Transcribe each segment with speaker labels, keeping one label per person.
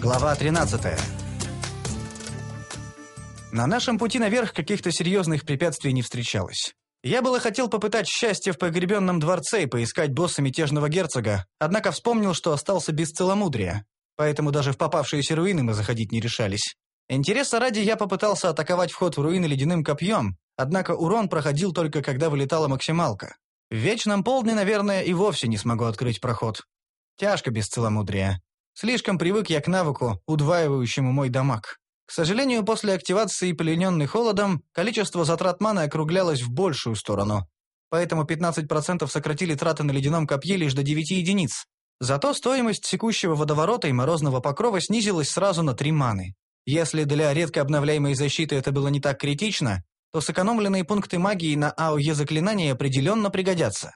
Speaker 1: Глава 13. На нашем пути наверх каких-то серьезных препятствий не встречалось. Я было хотел попытать счастье в погребенном дворце и поискать босса мятежного герцога, однако вспомнил, что остался без целомудрия, поэтому даже в попавшиеся руины мы заходить не решались. Интереса ради я попытался атаковать вход в руины ледяным копьем, однако урон проходил только когда вылетала максималка. В вечном полдне, наверное, и вовсе не смогу открыть проход. Тяжко без целомудрия. Слишком привык я к навыку, удваивающему мой дамаг. К сожалению, после активации плененный холодом, количество затрат маны округлялось в большую сторону. Поэтому 15% сократили траты на ледяном копье лишь до 9 единиц. Зато стоимость секущего водоворота и морозного покрова снизилась сразу на 3 маны. Если для редко обновляемой защиты это было не так критично, то сэкономленные пункты магии на АОЕ заклинания определенно пригодятся.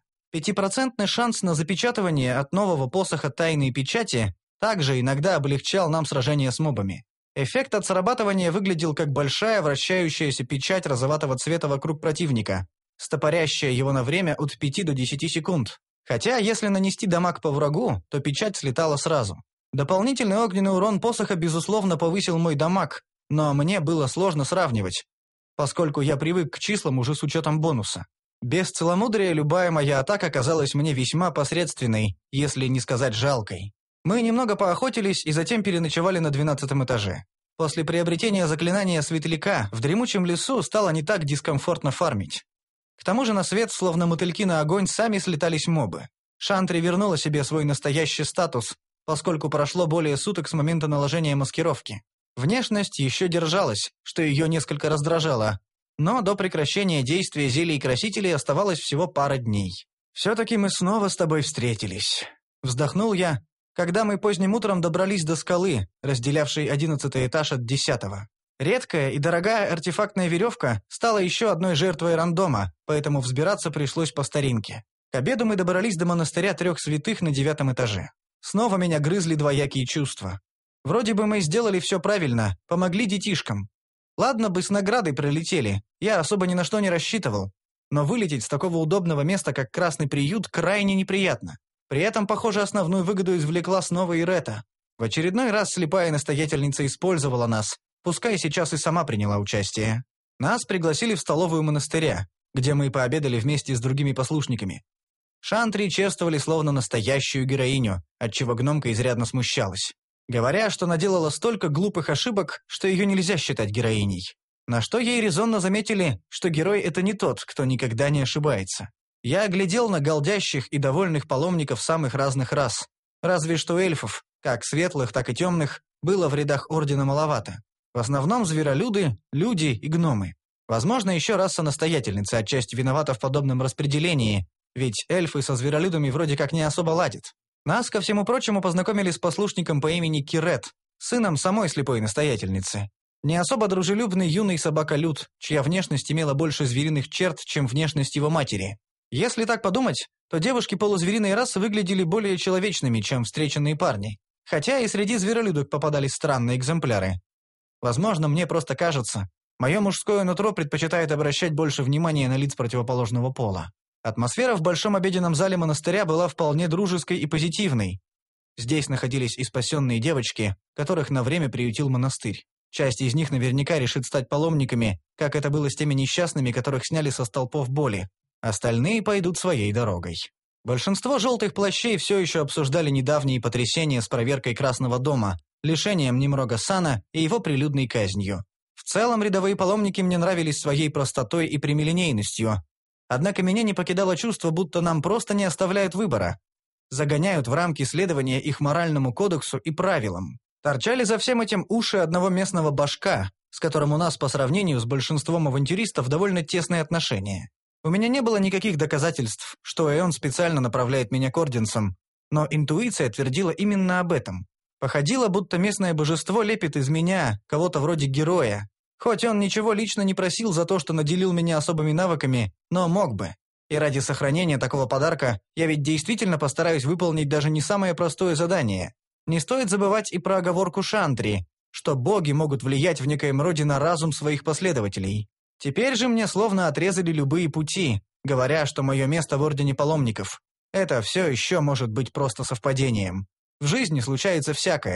Speaker 1: 5% шанс на запечатывание от нового посоха тайной печати также иногда облегчал нам сражение с мобами. Эффект от срабатывания выглядел как большая вращающаяся печать розоватого цвета вокруг противника, стопорящая его на время от 5 до 10 секунд. Хотя, если нанести дамаг по врагу, то печать слетала сразу. Дополнительный огненный урон посоха, безусловно, повысил мой дамаг, но мне было сложно сравнивать, поскольку я привык к числам уже с учетом бонуса. Без целомудрия любая моя атака казалась мне весьма посредственной, если не сказать жалкой. Мы немного поохотились и затем переночевали на 12-м этаже. После приобретения заклинания Светляка в дремучем лесу стало не так дискомфортно фармить. К тому же на свет, словно мотыльки на огонь, сами слетались мобы. Шантри вернула себе свой настоящий статус, поскольку прошло более суток с момента наложения маскировки. Внешность еще держалась, что ее несколько раздражало, но до прекращения действия зелий и красителей оставалось всего пара дней. «Все-таки мы снова с тобой встретились», — вздохнул я, когда мы поздним утром добрались до скалы, разделявшей 11-й этаж от 10-го. Редкая и дорогая артефактная веревка стала еще одной жертвой рандома, поэтому взбираться пришлось по старинке. К обеду мы добрались до монастыря 3 святых на 9-м этаже. Снова меня грызли двоякие чувства. Вроде бы мы сделали все правильно, помогли детишкам. Ладно бы с наградой пролетели, я особо ни на что не рассчитывал. Но вылететь с такого удобного места, как Красный приют, крайне неприятно. При этом, похоже, основную выгоду извлекла снова Ирета. В очередной раз слепая настоятельница использовала нас, пускай сейчас и сама приняла участие. Нас пригласили в столовую монастыря, где мы пообедали вместе с другими послушниками. Шантри чествовали словно настоящую героиню, отчего гномка изрядно смущалась, говоря, что наделала столько глупых ошибок, что ее нельзя считать героиней. На что ей резонно заметили, что герой – это не тот, кто никогда не ошибается. Я глядел на голдящих и довольных паломников самых разных рас. Разве что эльфов, как светлых, так и темных, было в рядах ордена маловато. В основном зверолюды, люди и гномы. Возможно, еще раса-настоятельница отчасти виновата в подобном распределении, ведь эльфы со зверолюдами вроде как не особо ладят. Нас, ко всему прочему, познакомили с послушником по имени Кирет, сыном самой слепой настоятельницы. Не особо дружелюбный юный собака-люд, чья внешность имела больше звериных черт, чем внешность его матери. Если так подумать, то девушки полузвериной расы выглядели более человечными, чем встреченные парни. Хотя и среди зверолюдок попадались странные экземпляры. Возможно, мне просто кажется, мое мужское нутро предпочитает обращать больше внимания на лиц противоположного пола. Атмосфера в большом обеденном зале монастыря была вполне дружеской и позитивной. Здесь находились и спасенные девочки, которых на время приютил монастырь. Часть из них наверняка решит стать паломниками, как это было с теми несчастными, которых сняли со столпов боли. Остальные пойдут своей дорогой. Большинство желтых плащей все еще обсуждали недавние потрясения с проверкой Красного дома, лишением Немрога Сана и его прилюдной казнью. В целом, рядовые паломники мне нравились своей простотой и прямолинейностью. Однако меня не покидало чувство, будто нам просто не оставляют выбора. Загоняют в рамки следования их моральному кодексу и правилам. Торчали за всем этим уши одного местного башка, с которым у нас по сравнению с большинством авантюристов довольно тесные отношения. У меня не было никаких доказательств, что Эон специально направляет меня к орденцам, но интуиция твердила именно об этом. Походило, будто местное божество лепит из меня кого-то вроде героя. Хоть он ничего лично не просил за то, что наделил меня особыми навыками, но мог бы. И ради сохранения такого подарка я ведь действительно постараюсь выполнить даже не самое простое задание. Не стоит забывать и про оговорку Шантри, что боги могут влиять в некоем роде на разум своих последователей. Теперь же мне словно отрезали любые пути, говоря, что мое место в Ордене Паломников. Это все еще может быть просто совпадением. В жизни случается всякое.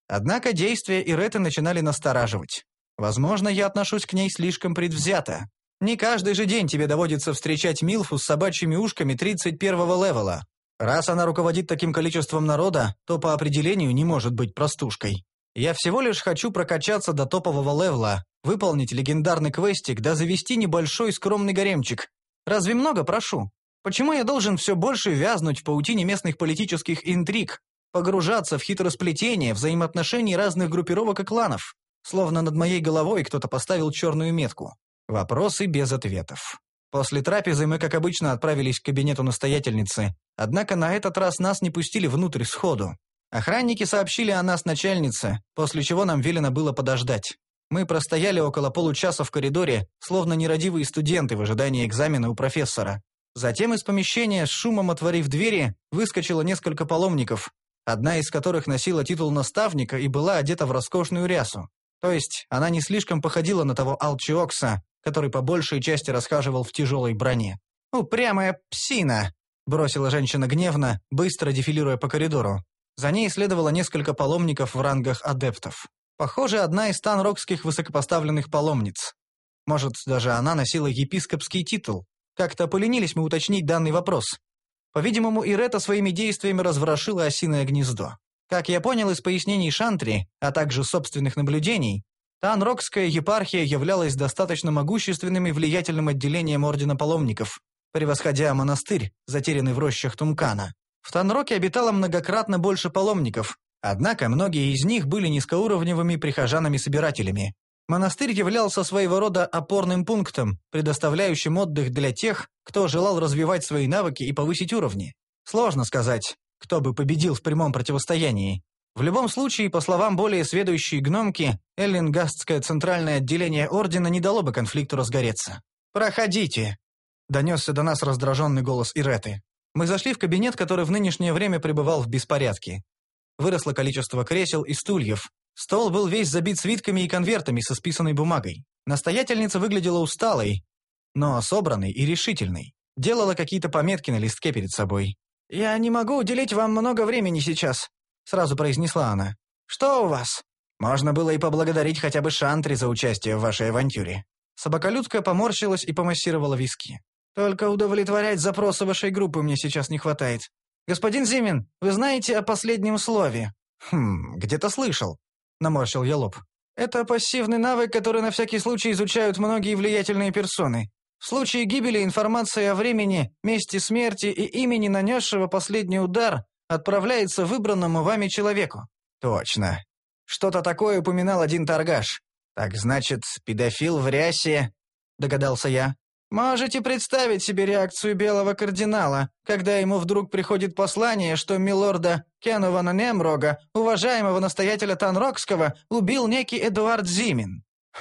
Speaker 1: Однако действия Иреты начинали настораживать. Возможно, я отношусь к ней слишком предвзято. Не каждый же день тебе доводится встречать Милфу с собачьими ушками 31-го левела. Раз она руководит таким количеством народа, то по определению не может быть простушкой. Я всего лишь хочу прокачаться до топового левела, выполнить легендарный квестик, да завести небольшой скромный гаремчик. Разве много прошу? Почему я должен все больше вязнуть в паутине местных политических интриг, погружаться в хитросплетение взаимоотношений разных группировок и кланов? Словно над моей головой кто-то поставил черную метку. Вопросы без ответов. После трапезы мы, как обычно, отправились к кабинету настоятельницы, однако на этот раз нас не пустили внутрь сходу. Охранники сообщили о нас начальнице, после чего нам велено было подождать. Мы простояли около получаса в коридоре, словно нерадивые студенты в ожидании экзамена у профессора. Затем из помещения, с шумом отворив двери, выскочило несколько паломников, одна из которых носила титул наставника и была одета в роскошную рясу. То есть она не слишком походила на того Алчиокса, который по большей части расхаживал в тяжелой броне. «Упрямая псина!» – бросила женщина гневно, быстро дефилируя по коридору. За ней следовало несколько паломников в рангах адептов. Похоже, одна из танрокских высокопоставленных паломниц. Может, даже она носила епископский титул. Как-то поленились мы уточнить данный вопрос. По-видимому, Ирета своими действиями разворошила осиное гнездо. Как я понял из пояснений Шантри, а также собственных наблюдений, Танрокская епархия являлась достаточно могущественным и влиятельным отделением Ордена Паломников, превосходя монастырь, затерянный в рощах Тумкана. В Танроке обитало многократно больше паломников, однако многие из них были низкоуровневыми прихожанами-собирателями. Монастырь являлся своего рода опорным пунктом, предоставляющим отдых для тех, кто желал развивать свои навыки и повысить уровни. Сложно сказать, кто бы победил в прямом противостоянии. В любом случае, по словам более сведущей гномки, Эллингастское центральное отделение Ордена не дало бы конфликту разгореться. «Проходите!» – донесся до нас раздраженный голос Иреты. Мы зашли в кабинет, который в нынешнее время пребывал в беспорядке. Выросло количество кресел и стульев. Стол был весь забит свитками и конвертами со списанной бумагой. Настоятельница выглядела усталой, но собранной и решительной. Делала какие-то пометки на листке перед собой. «Я не могу уделить вам много времени сейчас», — сразу произнесла она. «Что у вас?» Можно было и поблагодарить хотя бы Шантри за участие в вашей авантюре. Собаколюдка поморщилась и помассировала виски. «Только удовлетворять запросы вашей группы мне сейчас не хватает. Господин Зимин, вы знаете о последнем слове?» Где-то слышал», — наморщил я лоб. «Это пассивный навык, который на всякий случай изучают многие влиятельные персоны. В случае гибели информация о времени, месте смерти и имени нанесшего последний удар отправляется выбранному вами человеку». «Точно. Что-то такое упоминал один торгаш. Так значит, педофил в рясе», — догадался я. «Можете представить себе реакцию белого кардинала, когда ему вдруг приходит послание, что милорда Кенувана Немрога, уважаемого настоятеля Танрокского, убил некий Эдуард Зимин».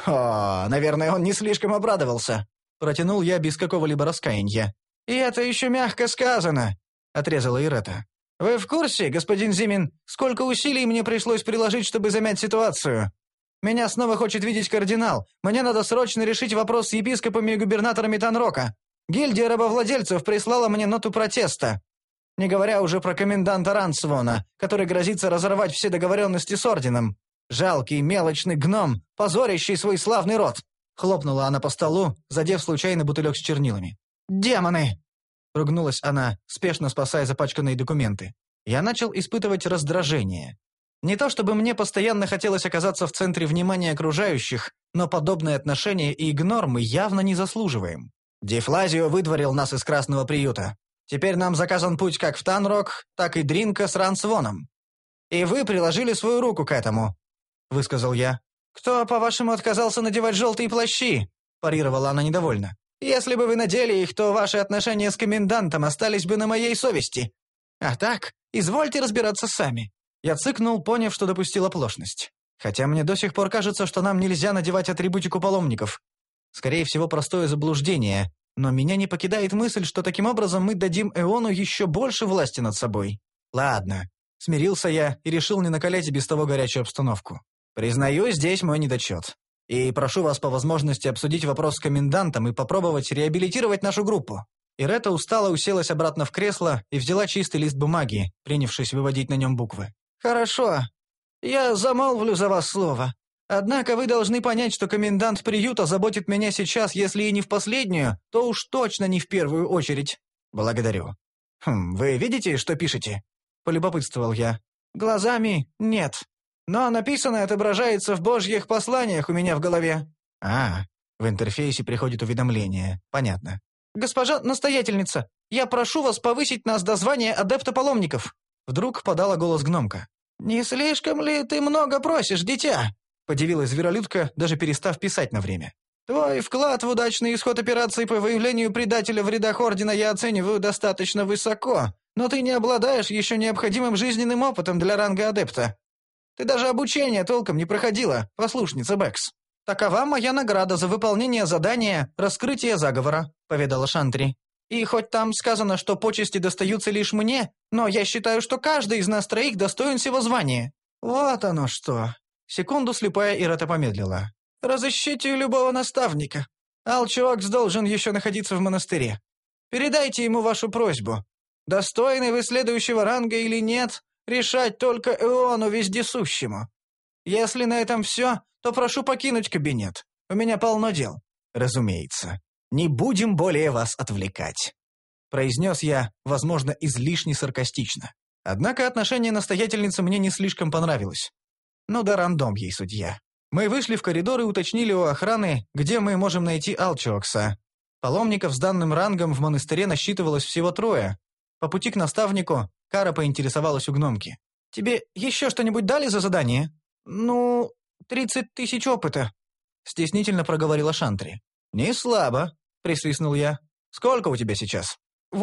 Speaker 1: «О, наверное, он не слишком обрадовался», — протянул я без какого-либо раскаяния. «И это еще мягко сказано», — отрезала Ирета. «Вы в курсе, господин Зимин, сколько усилий мне пришлось приложить, чтобы замять ситуацию? Меня снова хочет видеть кардинал. Мне надо срочно решить вопрос с епископами и губернаторами Танрока. Гильдия рабовладельцев прислала мне ноту протеста. Не говоря уже про коменданта Рансвона, который грозится разорвать все договоренности с орденом. Жалкий, мелочный гном, позорящий свой славный род!» Хлопнула она по столу, задев случайно бутылек с чернилами. «Демоны!» — ругнулась она, спешно спасая запачканные документы. Я начал испытывать раздражение. Не то чтобы мне постоянно хотелось оказаться в центре внимания окружающих, но подобное отношение и игнор мы явно не заслуживаем. Дефлазио выдворил нас из Красного приюта. Теперь нам заказан путь как в Танрок, так и Дринка с Рансвоном. И вы приложили свою руку к этому», — высказал я. «Кто, по-вашему, отказался надевать желтые плащи?» — парировала она недовольно. «Если бы вы надели их, то ваши отношения с комендантом остались бы на моей совести. А так, извольте разбираться сами». Я цыкнул, поняв, что допустил оплошность. Хотя мне до сих пор кажется, что нам нельзя надевать атрибутику паломников. Скорее всего, простое заблуждение. Но меня не покидает мысль, что таким образом мы дадим Эону еще больше власти над собой. Ладно. Смирился я и решил не накалять и без того горячую обстановку. Признаю, здесь мой недочет. И прошу вас по возможности обсудить вопрос с комендантом и попробовать реабилитировать нашу группу. Ирета устало уселась обратно в кресло и взяла чистый лист бумаги, принявшись выводить на нем буквы. «Хорошо. Я замолвлю за вас слово. Однако вы должны понять, что комендант приюта заботит меня сейчас, если и не в последнюю, то уж точно не в первую очередь. Благодарю. Вы видите, что пишете? Полюбопытствовал я. Глазами нет. Но написанное отображается в божьих посланиях у меня в голове. В интерфейсе приходит уведомление. Понятно. Госпожа настоятельница, я прошу вас повысить нас до звания адепта паломников. Вдруг подала голос гномка. «Не слишком ли ты много просишь, дитя?» Подивилась зверолюдка, даже перестав писать на время. «Твой вклад в удачный исход операции по выявлению предателя в рядах Ордена я оцениваю достаточно высоко, но ты не обладаешь еще необходимым жизненным опытом для ранга адепта. Ты даже обучение толком не проходила, послушница Бэкс. Такова моя награда за выполнение задания «Раскрытие заговора», — поведала Шантри. «И хоть там сказано, что почести достаются лишь мне, но я считаю, что каждый из нас троих достоин сего звания». «Вот оно что!» Секунду слепая Ирата помедлила. «Разыщите любого наставника. Алчиокс должен еще находиться в монастыре. Передайте ему вашу просьбу. Достойны вы следующего ранга или нет, решать только Эону Вездесущему. Если на этом все, то прошу покинуть кабинет. У меня полно дел». «Разумеется. Не будем более вас отвлекать», — произнес я, возможно, излишне саркастично. Однако отношение настоятельницы мне не слишком понравилось. Ну да рандом ей судья. Мы вышли в коридор и уточнили у охраны, где мы можем найти Алчиокса. Паломников с данным рангом в монастыре насчитывалось всего 3. По пути к наставнику Кара поинтересовалась у гномки. «Тебе еще что-нибудь дали за задание?» 30 000 опыта», — стеснительно проговорила Шантри. «Не слабо», — присвистнул я. «Сколько у тебя сейчас?»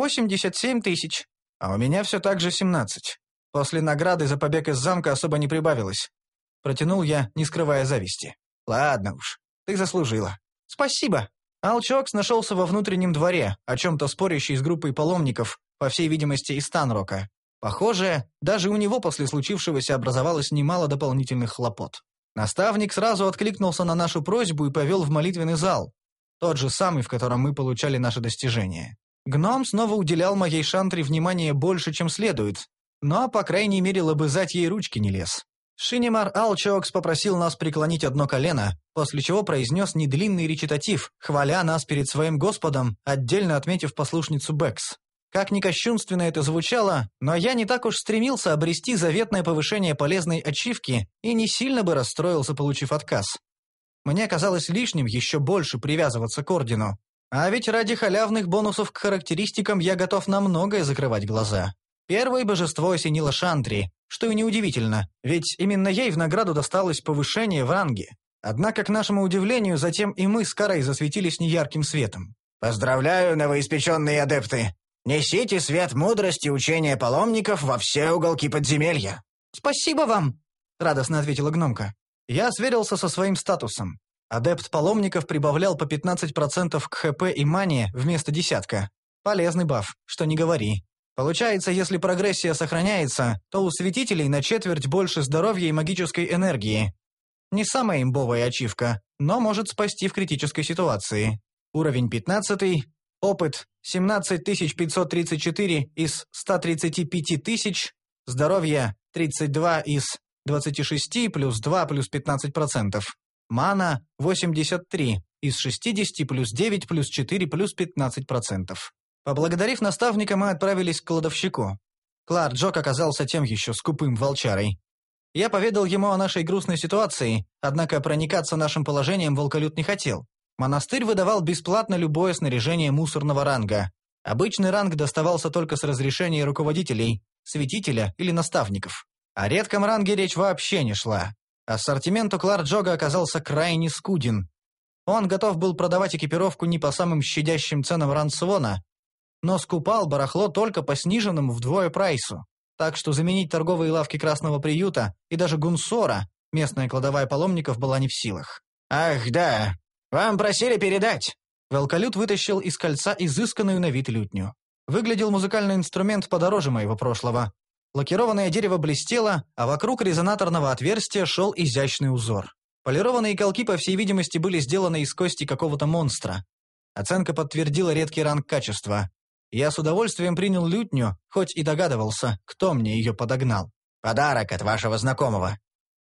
Speaker 1: 87 000. А у меня все так же 17. После награды за побег из замка особо не прибавилось. Протянул я, не скрывая зависти. «Ладно уж, ты заслужила». «Спасибо». Алчиокс нашелся во внутреннем дворе, о чем-то спорящий с группой паломников, по всей видимости, из Танрока. Похоже, даже у него после случившегося образовалось немало дополнительных хлопот. Наставник сразу откликнулся на нашу просьбу и повел в молитвенный зал, тот же самый, в котором мы получали наши достижения. Гном снова уделял моей Шантре внимание больше, чем следует, но, по крайней мере, лобызать ей ручки не лез. Шинемар Алчиокс попросил нас преклонить одно колено, после чего произнес недлинный речитатив, хваля нас перед своим господом, отдельно отметив послушницу Бэкс. Как ни кощунственно это звучало, но я не так уж стремился обрести заветное повышение полезной ачивки и не сильно бы расстроился, получив отказ. Мне казалось лишним еще больше привязываться к ордену. А ведь ради халявных бонусов к характеристикам я готов на многое закрывать глаза. Первое божество осенило Шантри, что и неудивительно, ведь именно ей в награду досталось повышение в ранге. Однако, к нашему удивлению, затем и мы с Карой засветились неярким светом. «Поздравляю, новоиспеченные адепты! Несите свет мудрости учения паломников во все уголки подземелья!» «Спасибо вам!» — радостно ответила гномка. Я сверился со своим статусом. Адепт паломников прибавлял по 15% к ХП и мане вместо десятка. Полезный баф, что не говори. Получается, если прогрессия сохраняется, то у святителей на четверть больше здоровья и магической энергии. Не самая имбовая ачивка, но может спасти в критической ситуации. Уровень 15, опыт 17 534 из 135 000, здоровье 32 из 26 плюс 2 плюс 15%. Мана 83 из 60 плюс 9 плюс 4 плюс 15%. Поблагодарив наставника, мы отправились к кладовщику. Клар Джок оказался тем еще скупым волчарой. Я поведал ему о нашей грустной ситуации, однако проникаться нашим положением волколют не хотел. Монастырь выдавал бесплатно любое снаряжение мусорного ранга. Обычный ранг доставался только с разрешения руководителей, святителя или наставников. О редком ранге речь вообще не шла. Ассортимент у Клар Джога оказался крайне скуден. Он готов был продавать экипировку не по самым щадящим ценам Рансвона, но скупал барахло только по сниженному вдвое прайсу. Так что заменить торговые лавки Красного приюта и даже Гунсора, местная кладовая паломников, была не в силах. «Ах, да, вам просили передать!» Волколют вытащил из кольца изысканную на вид лютню. Выглядел музыкальный инструмент подороже моего прошлого. Лакированное дерево блестело, а вокруг резонаторного отверстия шел изящный узор. Полированные колки, по всей видимости, были сделаны из кости какого-то монстра. Оценка подтвердила редкий ранг качества. Я с удовольствием принял лютню, хоть и догадывался, кто мне ее подогнал. «Подарок от вашего знакомого».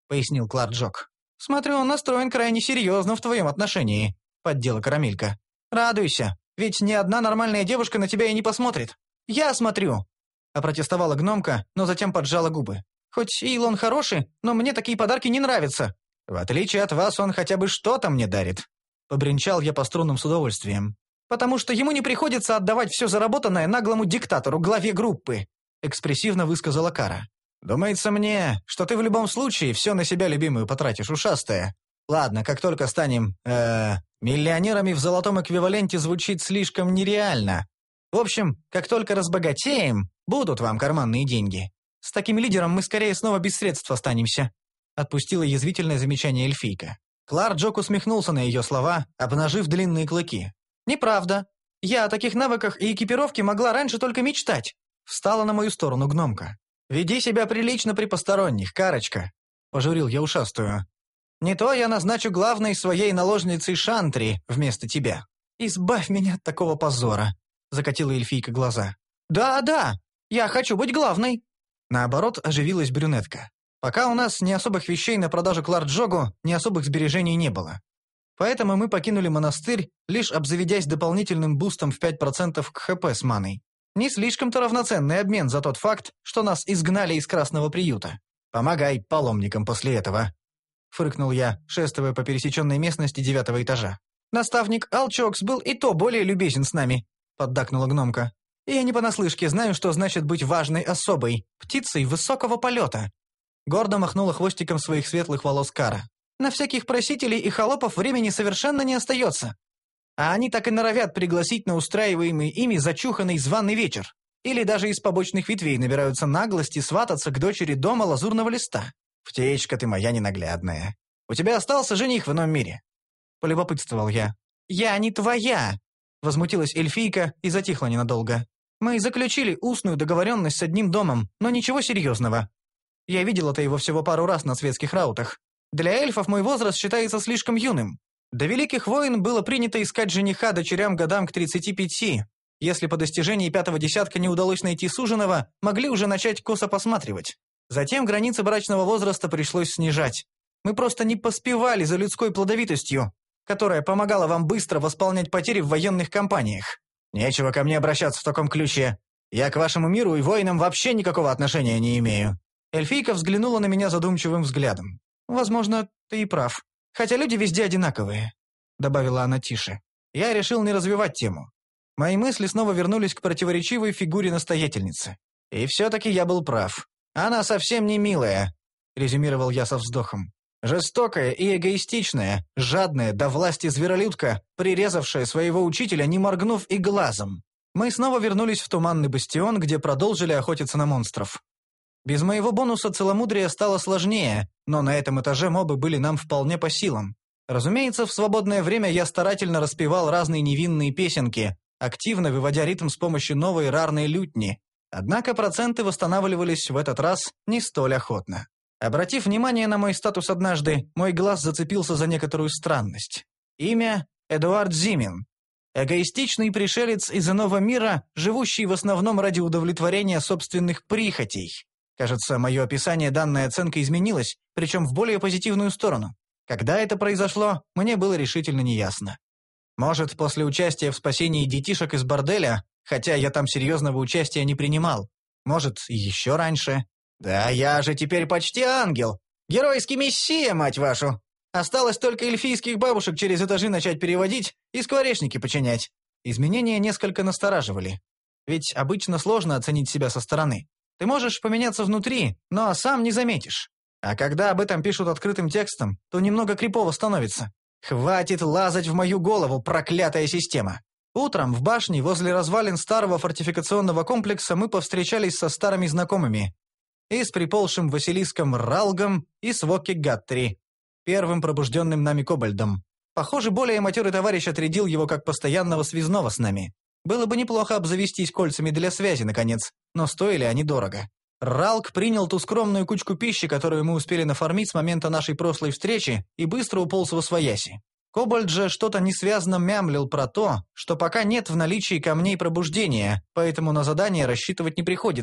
Speaker 1: — пояснил Кларджок. «Смотрю, он настроен крайне серьезно в твоем отношении», — поддела Карамелька. «Радуйся, ведь ни одна нормальная девушка на тебя и не посмотрит. Я смотрю!» — опротестовала гномка, но затем поджала губы. «Хоть Илон хороший, но мне такие подарки не нравятся. В отличие от вас, он хотя бы что-то мне дарит». Побренчал я по струнам с удовольствием. «Потому что ему не приходится отдавать все заработанное наглому диктатору, главе группы», — экспрессивно высказала Кара. «Думается мне, что ты в любом случае все на себя любимую потратишь, ушастая. Ладно, как только станем, миллионерами в золотом эквиваленте звучит слишком нереально. В общем, как только разбогатеем, будут вам карманные деньги. С таким лидером мы скорее снова без средств останемся», — отпустила язвительное замечание эльфийка. Кларджок усмехнулся на ее слова, обнажив длинные клыки. «Неправда. Я о таких навыках и экипировке могла раньше только мечтать», — встала на мою сторону гномка. «Веди себя прилично при посторонних, Карочка», — пожурил я ушастую. «Не то я назначу главной своей наложницей Шантри вместо тебя». «Избавь меня от такого позора», — закатила эльфийка глаза. «Да, я хочу быть главной». Наоборот, оживилась брюнетка. Пока у нас ни особых вещей на продажу Кларджогу, ни особых сбережений не было. Поэтому мы покинули монастырь, лишь обзаведясь дополнительным бустом в 5% к ХП с маной. Не слишком-то равноценный обмен за тот факт, что нас изгнали из Красного приюта. «Помогай паломникам после этого», — фыркнул я, шествуя по пересеченной местности 9-го этажа. «Наставник Алчокс был и то более любезен с нами», — поддакнула гномка. «Я не понаслышке знаю, что значит быть важной особой, птицей высокого полета». Гордо махнула хвостиком своих светлых волос Кара. «На всяких просителей и холопов времени совершенно не остается. А они так и норовят пригласить на устраиваемый ими зачуханный званый вечер. Или даже из побочных ветвей набираются наглости свататься к дочери дома Лазурного Листа. Птичка ты моя ненаглядная. У тебя остался жених в ином мире?» Полюбопытствовал я. «Я не твоя!» Возмутилась эльфийка и затихла ненадолго. «Мы заключили устную договоренность с одним домом, но ничего серьезного. Я видела-то его всего пару раз на светских раутах. Для эльфов мой возраст считается слишком юным. До Великих войн было принято искать жениха дочерям годам к 35. Если по достижении 5-го десятка не удалось найти суженого, могли уже начать косо посматривать. Затем границы брачного возраста пришлось снижать. Мы просто не поспевали за людской плодовитостью, которая помогала вам быстро восполнять потери в военных кампаниях. Нечего ко мне обращаться в таком ключе. Я к вашему миру и воинам вообще никакого отношения не имею». Эльфийка взглянула на меня задумчивым взглядом. «Возможно, ты и прав. Хотя люди везде одинаковые», — добавила она тише. Я решил не развивать тему. Мои мысли снова вернулись к противоречивой фигуре настоятельницы. «И все-таки я был прав. Она совсем не милая», — резюмировал я со вздохом. «Жестокая и эгоистичная, жадная до власти зверолюдка, прирезавшая своего учителя, не моргнув и глазом». Мы снова вернулись в Туманный Бастион, где продолжили охотиться на монстров. Без моего бонуса целомудрия стало сложнее, но на этом этаже мобы были нам вполне по силам. Разумеется, в свободное время я старательно распевал разные невинные песенки, активно выводя ритм с помощью новой рарной лютни. Однако проценты восстанавливались в этот раз не столь охотно. Обратив внимание на мой статус однажды, мой глаз зацепился за некоторую странность. Имя – Эдуард Зимин. Эгоистичный пришелец из иного мира, живущий в основном ради удовлетворения собственных прихотей. Кажется, мое описание данной оценкой изменилось, причем в более позитивную сторону. Когда это произошло, мне было решительно неясно. Может, после участия в спасении детишек из борделя, хотя я там серьезного участия не принимал. Может, и еще раньше. Да я же теперь почти ангел. Геройский мессия, мать вашу. Осталось только эльфийских бабушек через этажи начать переводить и скворечники починять. Изменения несколько настораживали. Ведь обычно сложно оценить себя со стороны. Ты можешь поменяться внутри, но сам не заметишь. А когда об этом пишут открытым текстом, то немного крипово становится. Хватит лазать в мою голову, проклятая система. Утром в башне возле развалин старого фортификационного комплекса мы повстречались со старыми знакомыми. И с приползшим Василиском Ралгом, и с Вокки Гаттри, первым пробужденным нами кобальдом. Похоже, более матерый товарищ отрядил его как постоянного связного с нами. Было бы неплохо обзавестись кольцами для связи, наконец, но стоили они дорого. Ралк принял ту скромную кучку пищи, которую мы успели нафармить с момента нашей прошлой встречи, и быстро уполз в освояси. Кобальд же что-то несвязно мямлил про то, что пока нет в наличии камней пробуждения, поэтому на задание рассчитывать не приходится.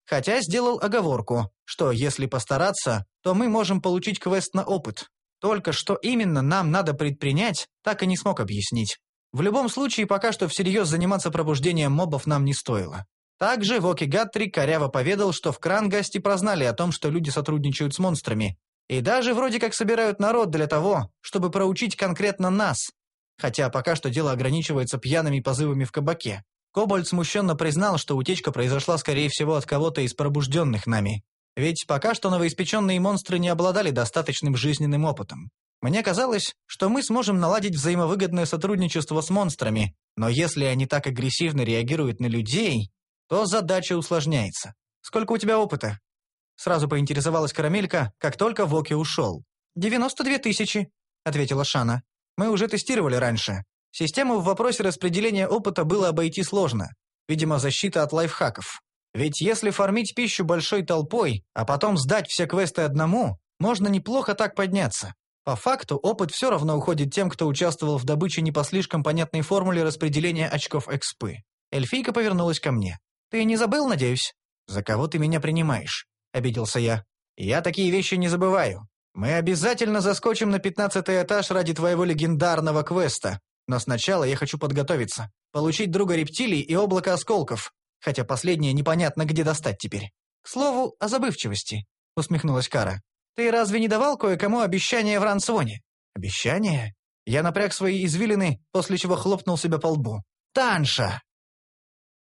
Speaker 1: Хотя сделал оговорку, что если постараться, то мы можем получить квест на опыт. Только что именно нам надо предпринять, так и не смог объяснить. В любом случае, пока что всерьез заниматься пробуждением мобов нам не стоило. Также Воки Гаттри коряво поведал, что в Крангасте прознали о том, что люди сотрудничают с монстрами. И даже вроде как собирают народ для того, чтобы проучить конкретно нас. Хотя пока что дело ограничивается пьяными позывами в кабаке. Кобальт смущенно признал, что утечка произошла, скорее всего, от кого-то из пробужденных нами. Ведь пока что новоиспеченные монстры не обладали достаточным жизненным опытом. Мне казалось, что мы сможем наладить взаимовыгодное сотрудничество с монстрами, но если они так агрессивно реагируют на людей, то задача усложняется. «Сколько у тебя опыта?» Сразу поинтересовалась Карамелька, как только Воки ушел. 92 000, ответила Шана. «Мы уже тестировали раньше. Систему в вопросе распределения опыта было обойти сложно. Видимо, защита от лайфхаков. Ведь если фармить пищу большой толпой, а потом сдать все квесты одному, можно неплохо так подняться. По факту опыт все равно уходит тем, кто участвовал в добыче не по слишком понятной формуле распределения очков экспы». Эльфийка повернулась ко мне. «Ты не забыл, надеюсь?» «За кого ты меня принимаешь?» — обиделся я. «Я такие вещи не забываю. Мы обязательно заскочим на 15-й этаж ради твоего легендарного квеста. Но сначала я хочу подготовиться, получить друга рептилий и облако осколков, хотя последнее непонятно где достать теперь». «К слову, о забывчивости», — усмехнулась Кара. «Ты разве не давал кое-кому обещание в Рансвоне?» «Обещание?» Я напряг свои извилины, после чего хлопнул себя по лбу. «Танша!